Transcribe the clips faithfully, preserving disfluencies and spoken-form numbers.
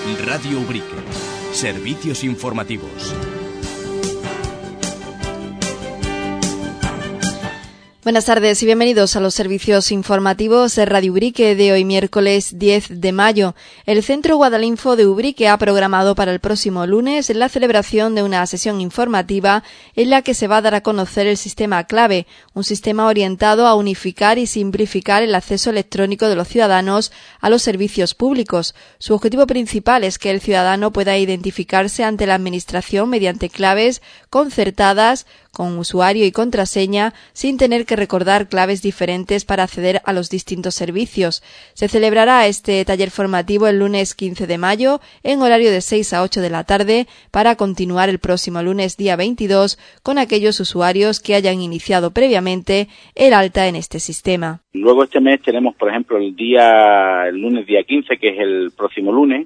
Radio Ubrique. Servicios informativos. Buenas tardes y bienvenidos a los servicios informativos de Radio Ubrique de hoy miércoles diez de mayo. El Centro Guadalinfo de Ubrique ha programado para el próximo lunes la celebración de una sesión informativa en la que se va a dar a conocer el sistema clave, un sistema orientado a unificar y simplificar el acceso electrónico de los ciudadanos a los servicios públicos. Su objetivo principal es que el ciudadano pueda identificarse ante la Administración mediante claves concertadas con usuario y contraseña sin tener que recordar claves diferentes para acceder a los distintos servicios. Se celebrará este taller formativo el lunes quince de mayo en horario de seis a ocho de la tarde para continuar el próximo lunes día veintidós con aquellos usuarios que hayan iniciado previamente el alta en este sistema. Luego este mes tenemos, por ejemplo, el día el lunes día quince, que es el próximo lunes.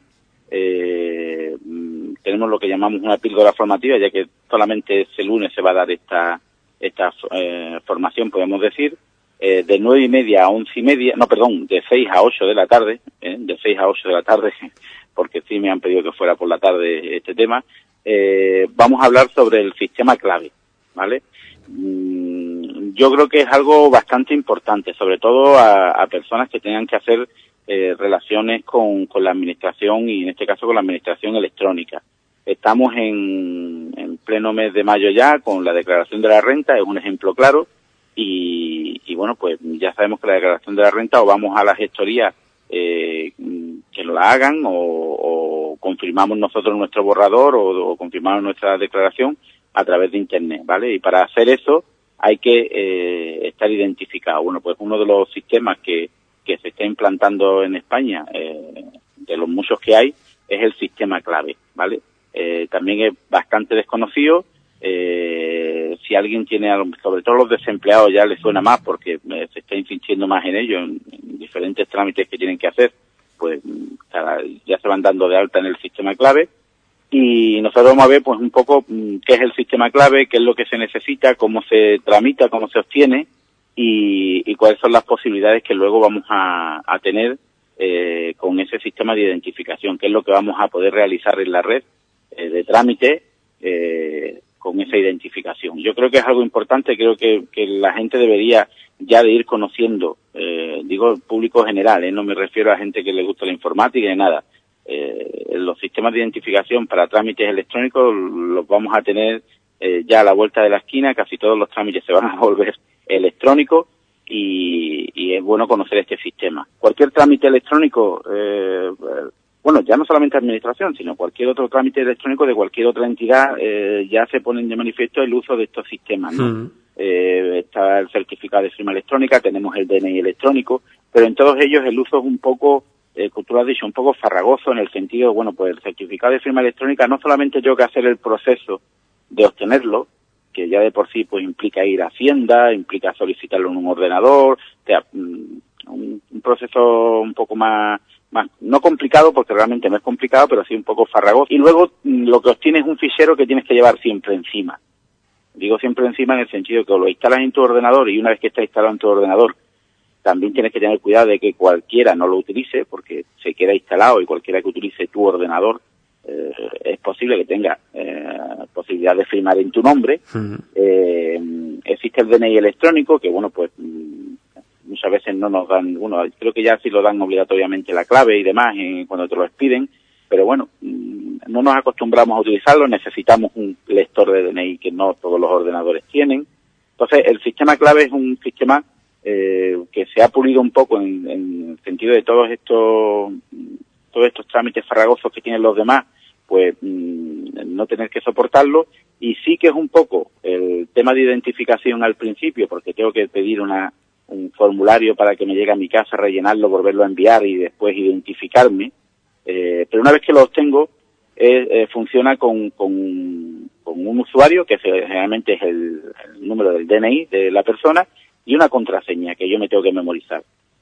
Eh, tenemos lo que llamamos una píldora formativa, ya que solamente ese lunes se va a dar esta esta eh, formación, podemos decir, eh, de nueve y media a once y media, no, perdón, de seis a ocho de la tarde, eh, de seis a ocho de la tarde, porque sí me han pedido que fuera por la tarde este tema. Eh, vamos a hablar sobre el sistema clave, ¿vale? Mm, yo creo que es algo bastante importante, sobre todo a, a personas que tengan que hacer Eh, relaciones con, con la administración y en este caso con la administración electrónica. Estamos en, en pleno mes de mayo ya con la declaración de la renta, es un ejemplo claro, y, y bueno, pues ya sabemos que la declaración de la renta o vamos a la gestoría eh, que lo hagan o, o confirmamos nosotros nuestro borrador o, o confirmamos nuestra declaración a través de internet, ¿vale? Y para hacer eso hay que eh, estar identificado. Bueno, pues uno de los sistemas que que se está implantando en España, eh, de los muchos que hay, es el sistema clave, ¿vale? Eh, también es bastante desconocido. Eh, si alguien tiene, sobre todo los desempleados ya les suena más porque eh, se está insistiendo más en ello, en, en diferentes trámites que tienen que hacer, pues cada, ya se van dando de alta en el sistema clave. Y nosotros vamos a ver pues un poco qué es el sistema clave, qué es lo que se necesita, cómo se tramita, cómo se obtiene, Y, y cuáles son las posibilidades que luego vamos a, a tener eh, con ese sistema de identificación, qué es lo que vamos a poder realizar en la red eh, de trámite eh, con esa identificación. Yo creo que es algo importante, creo que, que la gente debería ya de ir conociendo, eh, digo el público general, eh, no me refiero a gente que le gusta la informática ni nada. Eh, los sistemas de identificación para trámites electrónicos los vamos a tener eh, ya a la vuelta de la esquina, casi todos los trámites se van a volver electrónico y, y es bueno conocer este sistema. Cualquier trámite electrónico, eh, bueno, ya no solamente administración, sino cualquier otro trámite electrónico de cualquier otra entidad, eh, ya se ponen de manifiesto el uso de estos sistemas, ¿no? Mm. Eh, está el certificado de firma electrónica, tenemos el D N I electrónico, pero en todos ellos el uso es un poco, eh, como tú lo has dicho, un poco farragoso en el sentido, bueno, pues el certificado de firma electrónica no solamente tengo que hacer el proceso de obtenerlo, que ya de por sí pues implica ir a Hacienda, implica solicitarlo en un ordenador, o sea, un, un proceso un poco más, más, no complicado porque realmente no es complicado, pero sí un poco farragoso. Y luego lo que obtienes es un fichero que tienes que llevar siempre encima. Digo siempre encima en el sentido que lo instalas en tu ordenador y una vez que está instalado en tu ordenador, también tienes que tener cuidado de que cualquiera no lo utilice porque se queda instalado y cualquiera que utilice tu ordenador Eh, es posible que tenga eh, posibilidad de firmar en tu nombre. Uh-huh. Eh, existe el D N I electrónico, que bueno, pues muchas veces no nos dan, bueno, creo que ya sí lo dan obligatoriamente la clave y demás eh, cuando te lo piden, pero bueno, no nos acostumbramos a utilizarlo, necesitamos un lector de D N I que no todos los ordenadores tienen. Entonces, el sistema clave es un sistema eh, que se ha pulido un poco en, en el sentido de todos estos todos estos trámites farragosos que tienen los demás, pues mmm, no tener que soportarlo, y sí que es un poco el tema de identificación al principio, porque tengo que pedir una un formulario para que me llegue a mi casa, rellenarlo, volverlo a enviar y después identificarme, eh, pero una vez que lo obtengo, eh, eh, funciona con, con, con un usuario, que generalmente es el, el número del D N I de la persona, y una contraseña que yo me tengo que memorizar.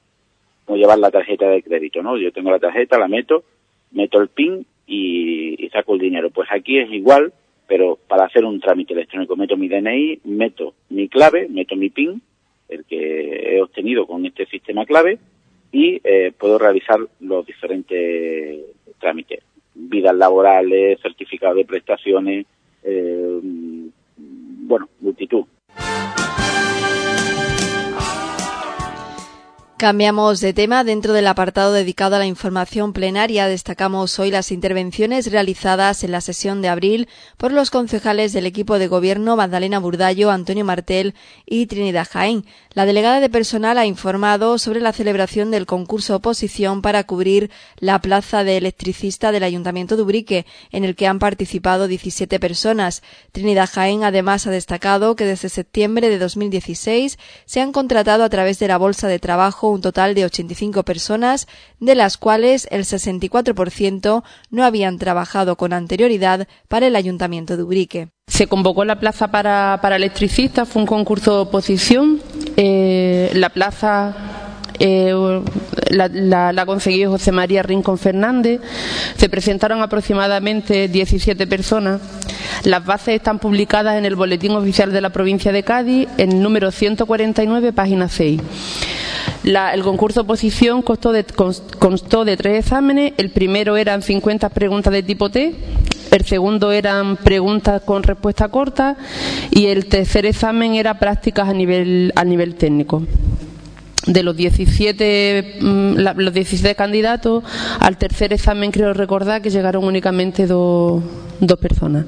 Como llevar la tarjeta de crédito, ¿no? Yo tengo la tarjeta, la meto, meto el PIN y, y saco el dinero. Pues aquí es igual, pero para hacer un trámite electrónico meto mi D N I, meto mi clave, meto mi PIN, el que he obtenido con este sistema clave, y eh, puedo realizar los diferentes trámites. seguridad laborales, certificado de prestaciones, eh, bueno, multitud. Cambiamos de tema. Dentro del apartado dedicado a la información plenaria, destacamos hoy las intervenciones realizadas en la sesión de abril por los concejales del equipo de gobierno Magdalena Burdallo, Antonio Martel y Trinidad Jaén. La delegada de personal ha informado sobre la celebración del concurso oposición para cubrir la plaza de electricista del Ayuntamiento de Ubrique, en el que han participado diecisiete personas. Trinidad Jaén además ha destacado que desde septiembre de dos mil dieciséis se han contratado a través de la Bolsa de Trabajo un total de ochenta y cinco personas, de las cuales el sesenta y cuatro por ciento no habían trabajado con anterioridad para el Ayuntamiento de Ubrique. Se convocó la plaza para, para electricistas, fue un concurso de oposición. Eh, la plaza eh, la, la, la consiguió José María Rincón Fernández. Se presentaron aproximadamente diecisiete personas. Las bases están publicadas en el Boletín Oficial de la Provincia de Cádiz, en número ciento cuarenta y nueve, página seis. La, el concurso oposición constó de, constó de tres exámenes. El primero eran cincuenta preguntas de tipo T, el segundo eran preguntas con respuesta corta y el tercer examen era prácticas a nivel, a nivel técnico. De los diecisiete, la, los diecisiete candidatos, al tercer examen creo recordar que llegaron únicamente dos, dos personas.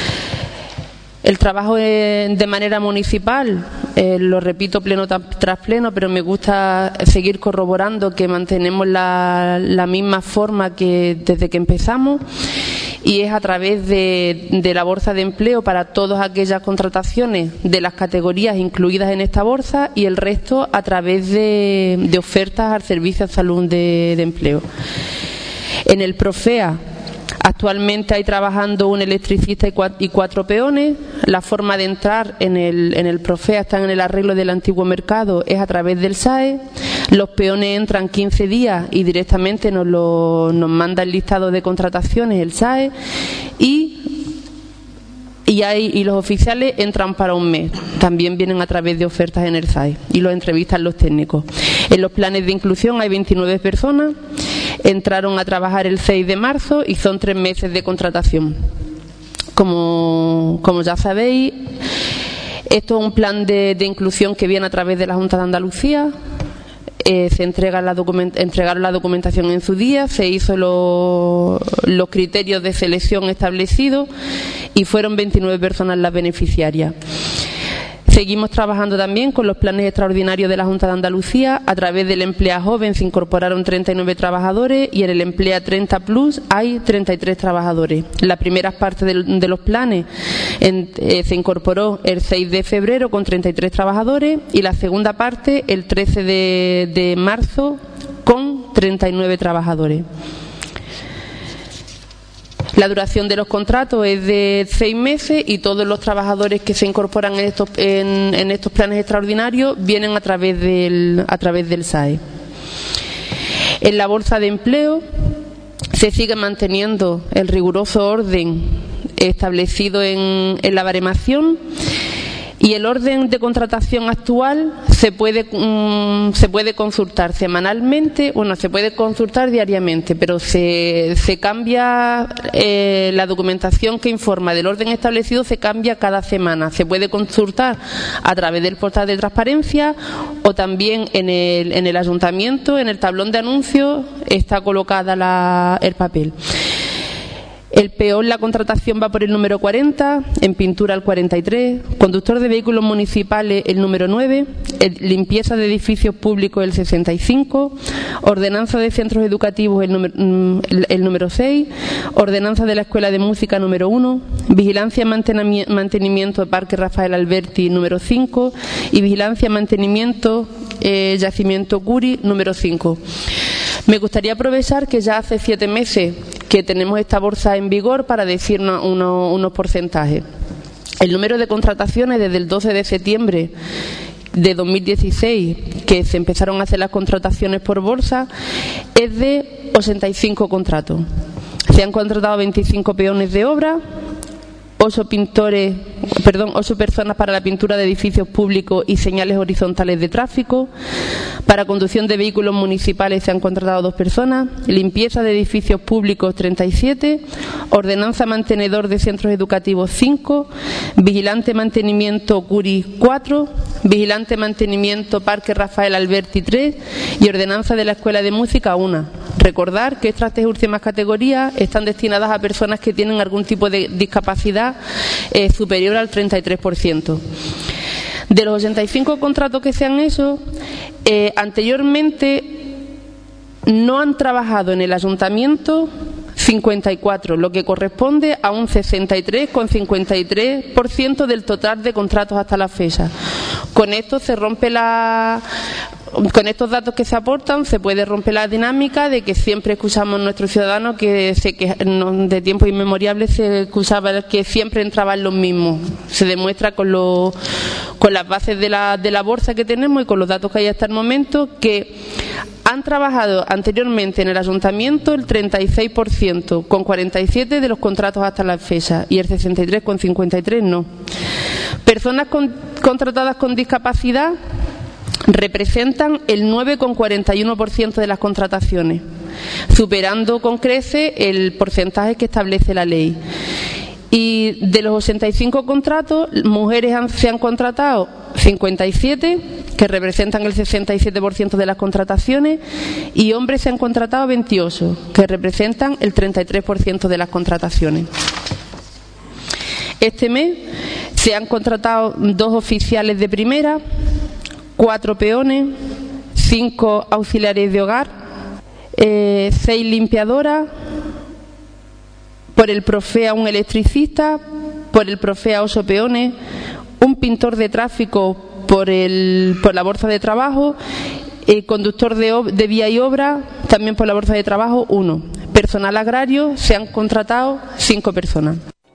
El trabajo de manera municipal, eh, lo repito pleno tras pleno, pero me gusta seguir corroborando que mantenemos la, la misma forma que desde que empezamos, y es a través de, de la bolsa de empleo para todas aquellas contrataciones de las categorías incluidas en esta bolsa, y el resto a través de, de ofertas al Servicio de Salud de, de Empleo. En el Profea actualmente hay trabajando un electricista y cuatro peones. La forma de entrar en el, en el Profea, están en el arreglo del antiguo mercado, es a través del S A E. Los peones entran quince días y directamente nos, lo, nos manda el listado de contrataciones el S A E, y Y, hay, y los oficiales entran para un mes. También vienen a través de ofertas en el S A E y los entrevistan los técnicos. En los planes de inclusión hay veintinueve personas. Entraron a trabajar el seis de marzo y son tres meses de contratación. Como, como ya sabéis, esto es un plan de, de inclusión que viene a través de la Junta de Andalucía. Eh, se entrega la document entregaron la documentación en su día, se hizo lo, los criterios de selección establecidos y fueron veintinueve personas las beneficiarias. Seguimos trabajando también con los planes extraordinarios de la Junta de Andalucía. A través del Emplea Joven se incorporaron treinta y nueve trabajadores y en el Emplea treinta Plus hay treinta y tres trabajadores. La primera parte de, de los planes en, eh, se incorporó el seis de febrero con treinta y tres trabajadores y la segunda parte el trece de, de marzo con treinta y nueve trabajadores. La duración de los contratos es de seis meses y todos los trabajadores que se incorporan en estos, en, en estos planes extraordinarios vienen a través del, a través del S A E. En la bolsa de empleo se sigue manteniendo el riguroso orden establecido en, en la baremación, y el orden de contratación actual se puede, um, se puede consultar semanalmente, bueno, se puede consultar diariamente, pero se, se cambia eh, la documentación que informa del orden establecido, se cambia cada semana. Se puede consultar a través del portal de transparencia o también en el, en el ayuntamiento, en el tablón de anuncios está colocada la, el papel. El peón, la contratación va por el número cuarenta, en pintura el cuarenta y tres, conductor de vehículos municipales el número nueve, el, limpieza de edificios públicos el sesenta y cinco, ordenanza de centros educativos el número, el, el número seis, ordenanza de la escuela de música número uno, vigilancia y mantenimiento de Parque Rafael Alberti número cinco y vigilancia y mantenimiento eh, yacimiento Curi número cinco. Me gustaría aprovechar que ya hace siete meses que tenemos esta bolsa en vigor para decir uno, uno, unos porcentajes. El número de contrataciones desde el doce de septiembre de dos mil dieciséis, que se empezaron a hacer las contrataciones por bolsa, es de ochenta y cinco contratos. Se han contratado veinticinco peones de obra, ocho pintores perdón, ocho personas para la pintura de edificios públicos y señales horizontales de tráfico. Para conducción de vehículos municipales se han contratado dos personas. Limpieza de edificios públicos, treinta y siete. Ordenanza mantenedor de centros educativos, cinco. Vigilante mantenimiento Curi, cuatro. Vigilante mantenimiento Parque Rafael Alberti, tres. Y ordenanza de la Escuela de Música, una. Recordar que estas tres últimas categorías están destinadas a personas que tienen algún tipo de discapacidad eh, superior al treinta y tres por ciento. De los ochenta y cinco contratos que se han hecho, eh, anteriormente no han trabajado en el ayuntamiento cincuenta y cuatro, lo que corresponde a un sesenta y tres coma cincuenta y tres por ciento del total de contratos hasta la fecha. Con esto se rompe la... Con estos datos que se aportan se puede romper la dinámica de que siempre escuchamos a nuestros ciudadanos que, se, que de tiempos inmemoriales se escuchaba que siempre entraban los mismos. Se demuestra con, lo, con las bases de la, de la bolsa que tenemos y con los datos que hay hasta el momento que han trabajado anteriormente en el ayuntamiento el treinta y seis por ciento con cuarenta y siete de los contratos hasta la fecha y el sesenta y tres coma cincuenta y tres no. Personas con, contratadas con discapacidad representan el nueve coma cuarenta y uno por ciento de las contrataciones, superando con creces el porcentaje que establece la ley. Y de los ochenta y cinco contratos, mujeres han, se han contratado cincuenta y siete, que representan el sesenta y siete por ciento de las contrataciones, y hombres se han contratado veintiocho, que representan el treinta y tres por ciento de las contrataciones. Este mes se han contratado dos oficiales de primera, cuatro peones, cinco auxiliares de hogar, eh, seis limpiadoras, por el Profea un electricista, por el Profea ocho peones, un pintor de tráfico por, el, por la bolsa de trabajo, el conductor de, de vía y obra también por la bolsa de trabajo, uno. Personal agrario se han contratado cinco personas.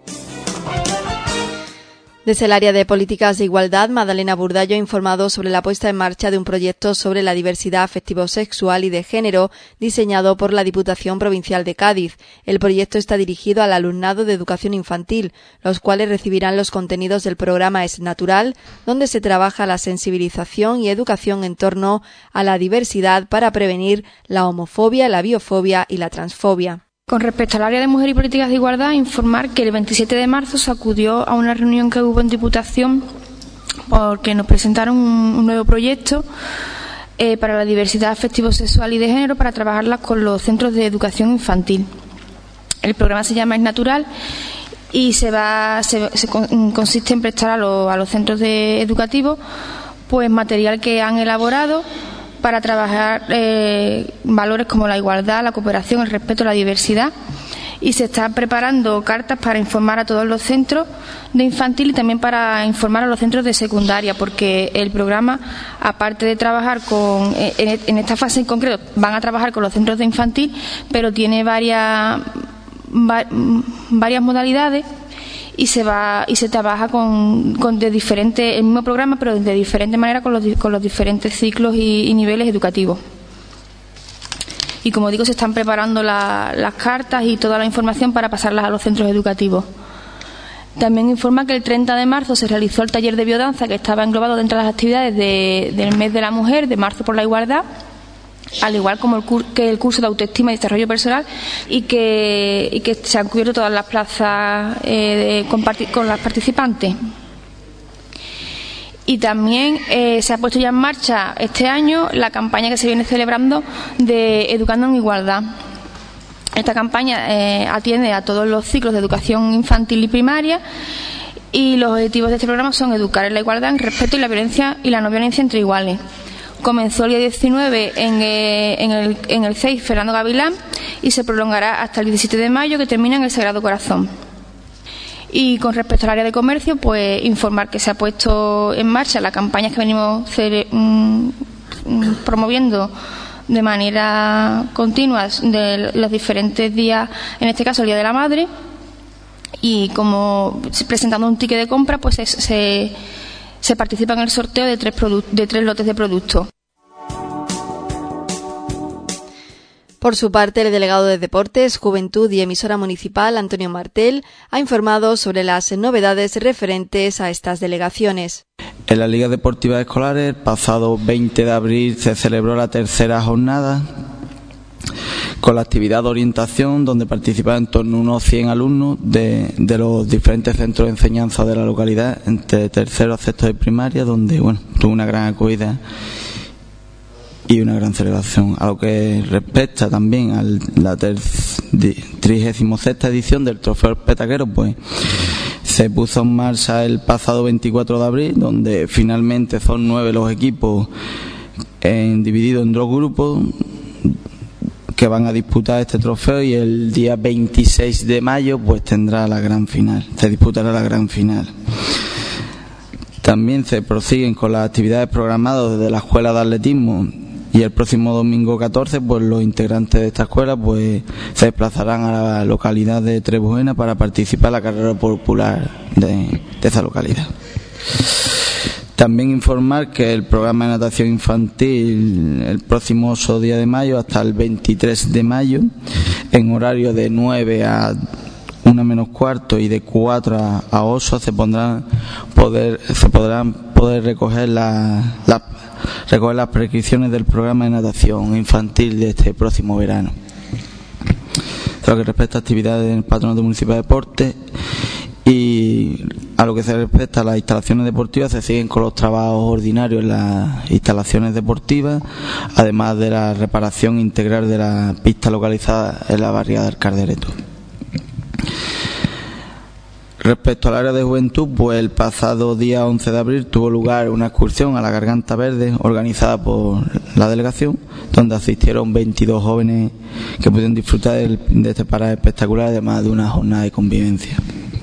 Desde el área de Políticas de Igualdad, Madalena Burdallo ha informado sobre la puesta en marcha de un proyecto sobre la diversidad afectivo-sexual y de género diseñado por la Diputación Provincial de Cádiz. El proyecto está dirigido al alumnado de educación infantil, los cuales recibirán los contenidos del programa Es Natural, donde se trabaja la sensibilización y educación en torno a la diversidad para prevenir la homofobia, la biofobia y la transfobia. Con respecto al área de Mujer y Políticas de Igualdad, informar que el veintisiete de marzo se acudió a una reunión que hubo en Diputación porque nos presentaron un, un nuevo proyecto eh, para la diversidad afectivo-sexual y de género para trabajarla con los centros de educación infantil. El programa se llama Es Natural y se va se, se consiste en prestar a, lo, a los centros de educativos pues material que han elaborado para trabajar eh, valores como la igualdad, la cooperación, el respeto, la diversidad, y se están preparando cartas para informar a todos los centros de infantil y también para informar a los centros de secundaria, porque el programa, aparte de trabajar con en, en esta fase en concreto, van a trabajar con los centros de infantil, pero tiene varias va, varias modalidades y se va y se trabaja con, con de diferentes el mismo programa pero de diferente manera con los con los diferentes ciclos y, y niveles educativos. Y como digo, se están preparando la, las cartas y toda la información para pasarlas a los centros educativos. También informa que el treinta de marzo se realizó el taller de biodanza que estaba englobado dentro de las actividades de, del mes de la mujer, de marzo por la igualdad, al igual como el cur- que el curso de autoestima y desarrollo personal, y que, y que se han cubierto todas las plazas eh, de, con, parti- con las participantes. Y también eh, se ha puesto ya en marcha este año la campaña que se viene celebrando de Educando en Igualdad. Esta campaña eh, atiende a todos los ciclos de educación infantil y primaria, y los objetivos de este programa son educar en la igualdad, en respeto y la violencia y la no violencia entre iguales. Comenzó el día diecinueve en, eh, en, el, en el C E I Fernando Gavilán y se prolongará hasta el diecisiete de mayo, que termina en el Sagrado Corazón. Y con respecto al área de comercio, pues informar que se ha puesto en marcha la campaña que venimos cere- mm, promoviendo de manera continua de los diferentes días, en este caso el Día de la Madre, y como presentando un ticket de compra, pues se, se, se participa en el sorteo de tres, produ- de tres lotes de productos. Por su parte, el delegado de Deportes, Juventud y Emisora Municipal, Antonio Martel, ha informado sobre las novedades referentes a estas delegaciones. En la Liga Deportiva Escolares, el pasado veinte de abril se celebró la tercera jornada con la actividad de orientación, donde participaban en torno a unos cien alumnos de, de los diferentes centros de enseñanza de la localidad, entre tercero a sexto de primaria, donde bueno tuvo una gran acogida y una gran celebración. A lo que respecta también a la trigésima sexta edición del Trofeo Petaquero, pues se puso en marcha el pasado veinticuatro de abril, donde finalmente son nueve los equipos en, divididos en dos grupos que van a disputar este trofeo, y el día veintiséis de mayo pues tendrá la gran final, se disputará la gran final. También se prosiguen con las actividades programadas desde la Escuela de Atletismo, y el próximo domingo catorce pues los integrantes de esta escuela pues se desplazarán a la localidad de Trebujena para participar en la carrera popular de, de esa localidad. También informar que el programa de natación infantil el próximo ocho día de mayo hasta el veintitrés de mayo, en horario de nueve a una menos cuarto y de cuatro a ocho, se pondrán poder se podrán poder recoger las la, recoger las prescripciones del programa de natación infantil de este próximo verano. En lo que respecta a actividades del Patronato Municipal de Deportes, y a lo que se respecta a las instalaciones deportivas, se siguen con los trabajos ordinarios en las instalaciones deportivas, además de la reparación integral de la pista localizada en la barriada del Caldereto. Respecto al área de juventud, pues el pasado día once de abril tuvo lugar una excursión a la Garganta Verde organizada por la delegación, donde asistieron veintidós jóvenes que pudieron disfrutar de este paraje espectacular, además de una jornada de convivencia.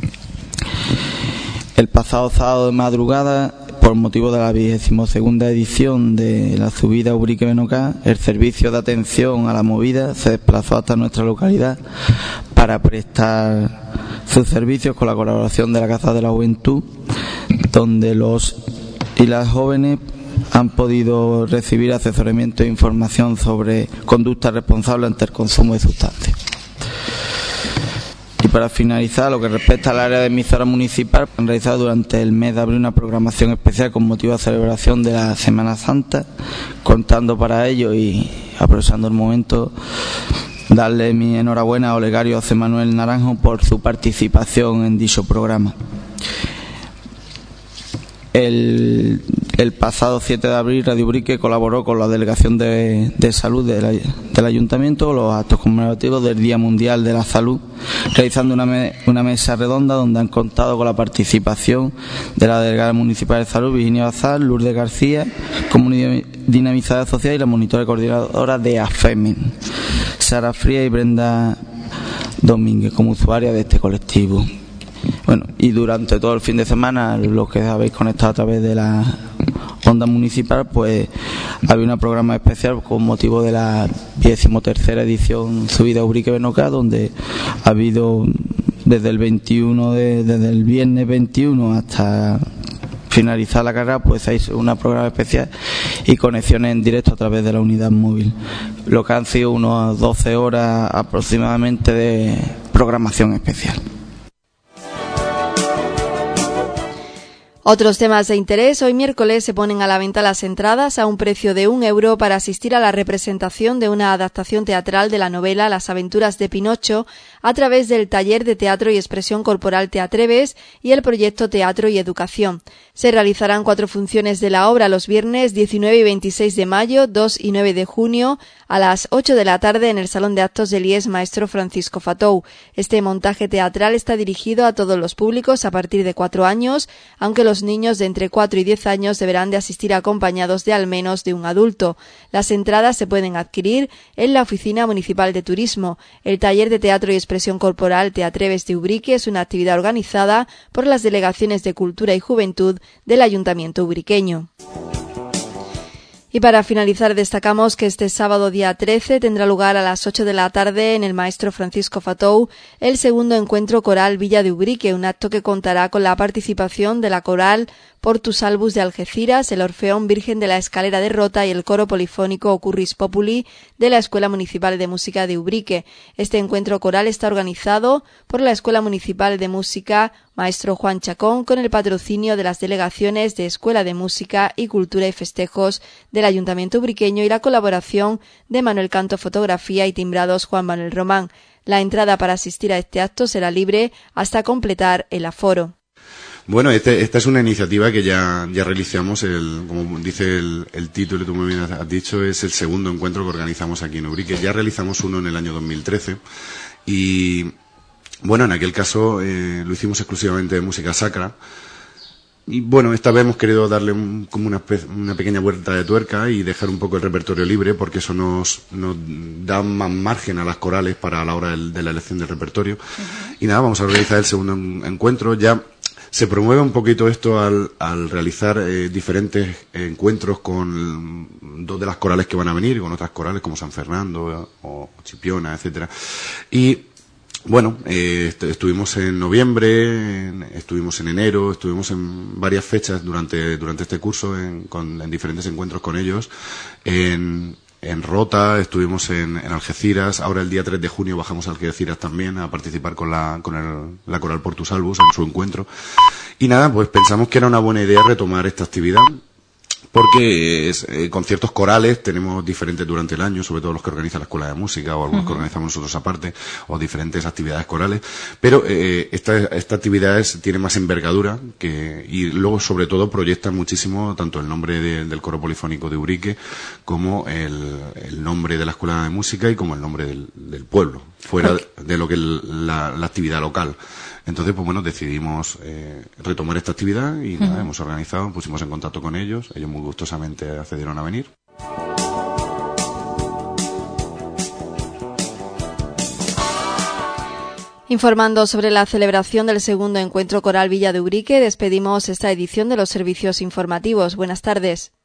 El pasado sábado de madrugada, por motivo de la vigésima segunda edición de la subida Ubrique-Benocá, el servicio de atención a la movida se desplazó hasta nuestra localidad para prestar sus servicios con la colaboración de la Casa de la Juventud, donde los y las jóvenes han podido recibir asesoramiento e información sobre conducta responsable ante el consumo de sustancias. Y para finalizar, lo que respecta al área de emisora municipal, han realizado durante el mes de abril una programación especial con motivo de celebración de la Semana Santa, contando para ello y aprovechando el momento, darle mi enhorabuena a Olegario José Manuel Naranjo por su participación en dicho programa. El, el pasado siete de abril, Radio Ubrique colaboró con la Delegación de, de Salud de la, del Ayuntamiento los actos conmemorativos del Día Mundial de la Salud, realizando una, me, una mesa redonda donde han contado con la participación de la Delegada Municipal de Salud, Virginia Bazar, Lourdes García, Comunidad Dinamizada Social, y la monitora y coordinadora de AFEMEN, Sara Fría, y Brenda Domínguez como usuaria de este colectivo. Bueno, y durante todo el fin de semana, los que habéis conectado a través de la onda municipal, pues había un programa especial con motivo de la vigésima tercera edición subida Ubrique-Benocá, donde ha habido desde el veintiuno de, desde el viernes veintiuno hasta finalizar la carrera, pues hay una programa especial y conexiones en directo a través de la unidad móvil, lo que han sido unas doce horas aproximadamente de programación especial. Otros temas de interés. Hoy miércoles se ponen a la venta las entradas a un precio de un euro para asistir a la representación de una adaptación teatral de la novela Las aventuras de Pinocho a través del taller de teatro y expresión corporal Te Atreves y el proyecto Teatro y Educación. Se realizarán cuatro funciones de la obra los viernes diecinueve y veintiséis de mayo, dos y nueve de junio a las ocho de la tarde en el Salón de Actos del I E S Maestro Francisco Fatou. Este montaje teatral está dirigido a todos los públicos a partir de cuatro años, aunque los niños de entre cuatro y diez años deberán de asistir acompañados de al menos de un adulto. Las entradas se pueden adquirir en la Oficina Municipal de Turismo. El taller de teatro y expresión corporal Te Atreves de Ubrique es una actividad organizada por las delegaciones de Cultura y Juventud del Ayuntamiento ubriqueño. Y para finalizar destacamos que este sábado día trece tendrá lugar a las ocho de la tarde en el Maestro Francisco Fatou el segundo encuentro coral Villa de Ubrique, un acto que contará con la participación de la coral Portus Albus de Algeciras, el Orfeón Virgen de la Escalera de Rota y el coro polifónico Ocurris Populi de la Escuela Municipal de Música de Ubrique. Este encuentro coral está organizado por la Escuela Municipal de Música Maestro Juan Chacón con el patrocinio de las delegaciones de Escuela de Música y Cultura y Festejos del Ayuntamiento ubriqueño y la colaboración de Manuel Canto Fotografía y Timbrados Juan Manuel Román. La entrada para asistir a este acto será libre hasta completar el aforo. Bueno, este, esta es una iniciativa que ya, ya realizamos, el, como dice el, el título, tú me has dicho, es el segundo encuentro que organizamos aquí en Ubrique. Ya realizamos uno en el año dos mil trece y, bueno, en aquel caso eh, lo hicimos exclusivamente de música sacra. Y bueno, esta vez hemos querido darle un, como una, una pequeña vuelta de tuerca y dejar un poco el repertorio libre, porque eso nos, nos da más margen a las corales para la hora del, de la elección del repertorio. Uh-huh. Y nada, vamos a realizar el segundo encuentro. Ya se promueve un poquito esto al, al realizar eh, diferentes encuentros con dos de las corales que van a venir, con otras corales como San Fernando o Chipiona, etcétera. Y bueno, eh, est- estuvimos en noviembre, en, estuvimos en enero, estuvimos en varias fechas durante durante este curso en, con, en diferentes encuentros con ellos. En, en Rota, estuvimos en, en Algeciras, ahora el día tres de junio bajamos a Algeciras también a participar con la con el, la coral Portus Albus en su encuentro. Y nada, pues pensamos que era una buena idea retomar esta actividad, porque es, eh, conciertos corales tenemos diferentes durante el año, sobre todo los que organiza la Escuela de Música o algunos uh-huh. que organizamos nosotros aparte, o diferentes actividades corales, pero eh, esta, esta actividad es, tiene más envergadura que, y luego sobre todo proyecta muchísimo tanto el nombre de, del coro polifónico de Ubrique como el, el nombre de la Escuela de Música y como el nombre del, del pueblo, fuera okay. de lo que es la, la actividad local. Entonces, pues bueno, decidimos eh, retomar esta actividad y nada, uh-huh. hemos organizado, pusimos en contacto con ellos, ellos muy gustosamente accedieron a venir. Informando sobre la celebración del segundo encuentro coral Villa de Ubrique, despedimos esta edición de los servicios informativos. Buenas tardes.